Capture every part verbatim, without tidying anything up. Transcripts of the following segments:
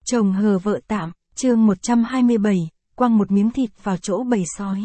Chồng hờ vợ tạm, chương một trăm hai mươi bảy, quăng một miếng thịt vào chỗ bầy sói.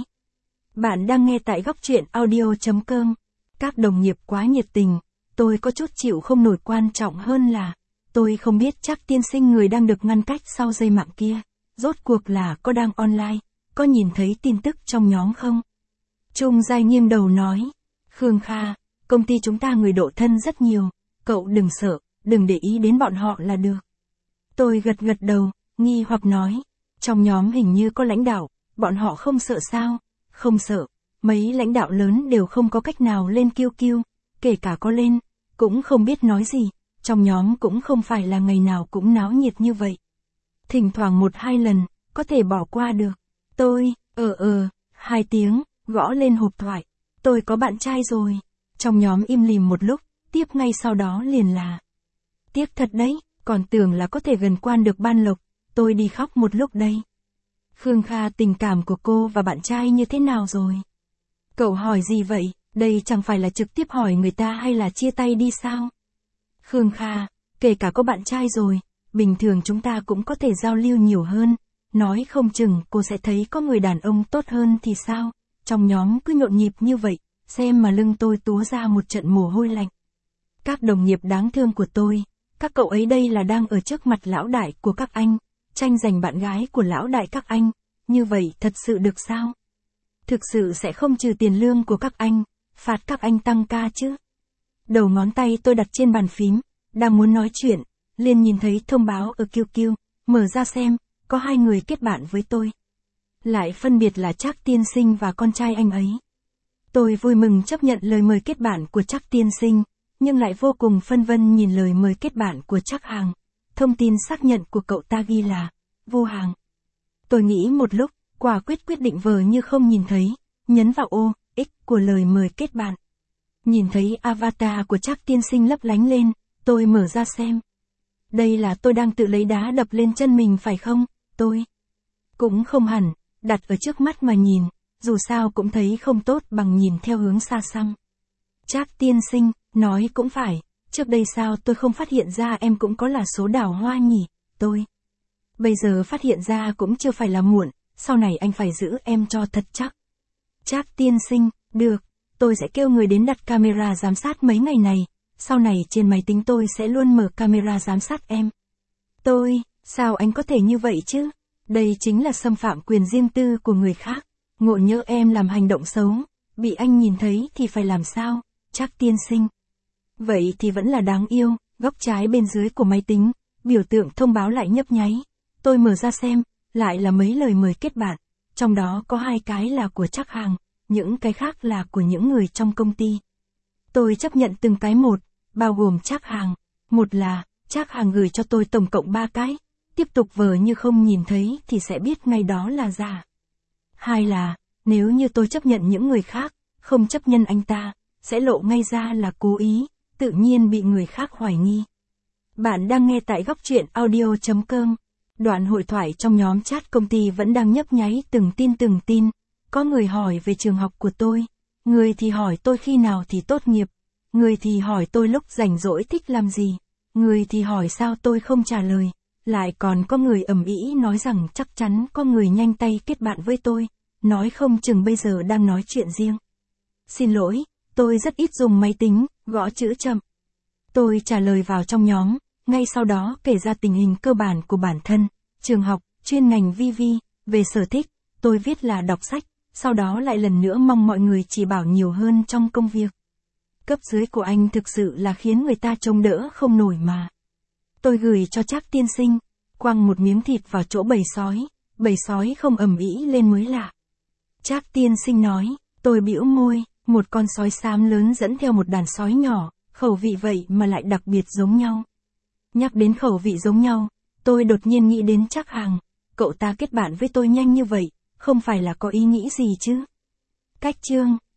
Bạn đang nghe tại góc truyện audio.com. Các đồng nghiệp quá nhiệt tình, tôi có chút chịu không nổi, quan trọng hơn là, tôi không biết chắc tiên sinh người đang được ngăn cách sau dây mạng kia, rốt cuộc là có đang online, có nhìn thấy tin tức trong nhóm không? Trung Giai nghiêng đầu nói, Khương Kha, công ty chúng ta người độ thân rất nhiều, cậu đừng sợ, đừng để ý đến bọn họ là được. Tôi gật gật đầu, nghi hoặc nói, trong nhóm hình như có lãnh đạo, bọn họ không sợ sao? Không sợ, mấy lãnh đạo lớn đều không có cách nào lên kiu kiu, kể cả có lên, cũng không biết nói gì, trong nhóm cũng không phải là ngày nào cũng náo nhiệt như vậy. Thỉnh thoảng một hai lần, có thể bỏ qua được. Tôi, ờ ờ, hai tiếng, gõ lên hộp thoại, tôi có bạn trai rồi. Trong nhóm im lìm một lúc, tiếp ngay sau đó liền là, tiếc thật đấy, còn tưởng là có thể gần quan được ban lộc, tôi đi khóc một lúc đây. Khương Kha, tình cảm của cô và bạn trai như thế nào rồi? Cậu hỏi gì vậy, đây chẳng phải là trực tiếp hỏi người ta hay là chia tay đi sao? Khương Kha, kể cả có bạn trai rồi, bình thường chúng ta cũng có thể giao lưu nhiều hơn, nói không chừng cô sẽ thấy có người đàn ông tốt hơn thì sao? Trong nhóm cứ nhộn nhịp như vậy, xem mà lưng tôi túa ra một trận mồ hôi lạnh. Các đồng nghiệp đáng thương của tôi, các cậu ấy đây là đang ở trước mặt lão đại của các anh, tranh giành bạn gái của lão đại các anh, như vậy thật sự được sao? Thực sự sẽ không trừ tiền lương của các anh, phạt các anh tăng ca chứ? Đầu ngón tay tôi đặt trên bàn phím, đang muốn nói chuyện, liền nhìn thấy thông báo ở kiu kiu, mở ra xem, có hai người kết bạn với tôi. Lại phân biệt là Trác tiên sinh và con trai anh ấy. Tôi vui mừng chấp nhận lời mời kết bạn của Trác tiên sinh, nhưng lại vô cùng phân vân nhìn lời mời kết bạn của Trác Hàng. Thông tin xác nhận của cậu ta ghi là Vô Hàng. Tôi nghĩ một lúc, quả quyết quyết định vờ như không nhìn thấy, nhấn vào ô X của lời mời kết bạn. Nhìn thấy avatar của Trác tiên sinh lấp lánh lên, tôi mở ra xem. Đây là tôi đang tự lấy đá đập lên chân mình phải không? Tôi cũng không hẳn, đặt ở trước mắt mà nhìn, dù sao cũng thấy không tốt bằng nhìn theo hướng xa xăm. Trác tiên sinh, nói cũng phải, trước đây sao tôi không phát hiện ra em cũng có là số đào hoa nhỉ? Tôi bây giờ phát hiện ra cũng chưa phải là muộn, sau này anh phải giữ em cho thật chắc. Trác tiên sinh, được, tôi sẽ kêu người đến đặt camera giám sát mấy ngày này, sau này trên máy tính tôi sẽ luôn mở camera giám sát em. Tôi, sao anh có thể như vậy chứ? Đây chính là xâm phạm quyền riêng tư của người khác, ngộ nhỡ em làm hành động xấu, bị anh nhìn thấy thì phải làm sao? Trác tiên sinh. Vậy thì vẫn là đáng yêu, góc trái bên dưới của máy tính, biểu tượng thông báo lại nhấp nháy. Tôi mở ra xem, lại là mấy lời mời kết bạn, trong đó có hai cái là của Trác Hàng, những cái khác là của những người trong công ty. Tôi chấp nhận từng cái một, bao gồm Trác Hàng. Một là, Trác Hàng gửi cho tôi tổng cộng ba cái, tiếp tục vờ như không nhìn thấy thì sẽ biết ngay đó là giả. Hai là, nếu như tôi chấp nhận những người khác, không chấp nhận anh ta, sẽ lộ ngay ra là cố ý, tự nhiên bị người khác hoài nghi. Bạn đang nghe tại góc truyện audio.com. Đoạn hội thoại trong nhóm chat công ty vẫn đang nhấp nháy từng tin từng tin. Có người hỏi về trường học của tôi, người thì hỏi tôi khi nào thì tốt nghiệp, người thì hỏi tôi lúc rảnh rỗi thích làm gì, người thì hỏi sao tôi không trả lời, lại còn có người ầm ĩ nói rằng chắc chắn có người nhanh tay kết bạn với tôi, nói không chừng bây giờ đang nói chuyện riêng. Xin lỗi, tôi rất ít dùng máy tính, gõ chữ chậm. Tôi trả lời vào trong nhóm, ngay sau đó kể ra tình hình cơ bản của bản thân, trường học, chuyên ngành vi vi, về sở thích, tôi viết là đọc sách, sau đó lại lần nữa mong mọi người chỉ bảo nhiều hơn trong công việc. Cấp dưới của anh thực sự là khiến người ta trông đỡ không nổi mà. Tôi gửi cho Trác tiên sinh, quăng một miếng thịt vào chỗ bầy sói, bầy sói không ầm ĩ lên mới lạ. Trác tiên sinh nói, tôi bĩu môi, một con sói xám lớn dẫn theo một đàn sói nhỏ, khẩu vị vậy mà lại đặc biệt giống nhau. Nhắc đến khẩu vị giống nhau, tôi đột nhiên nghĩ đến Trác Hàng, cậu ta kết bạn với tôi nhanh như vậy, không phải là có ý nghĩ gì chứ? Cách chương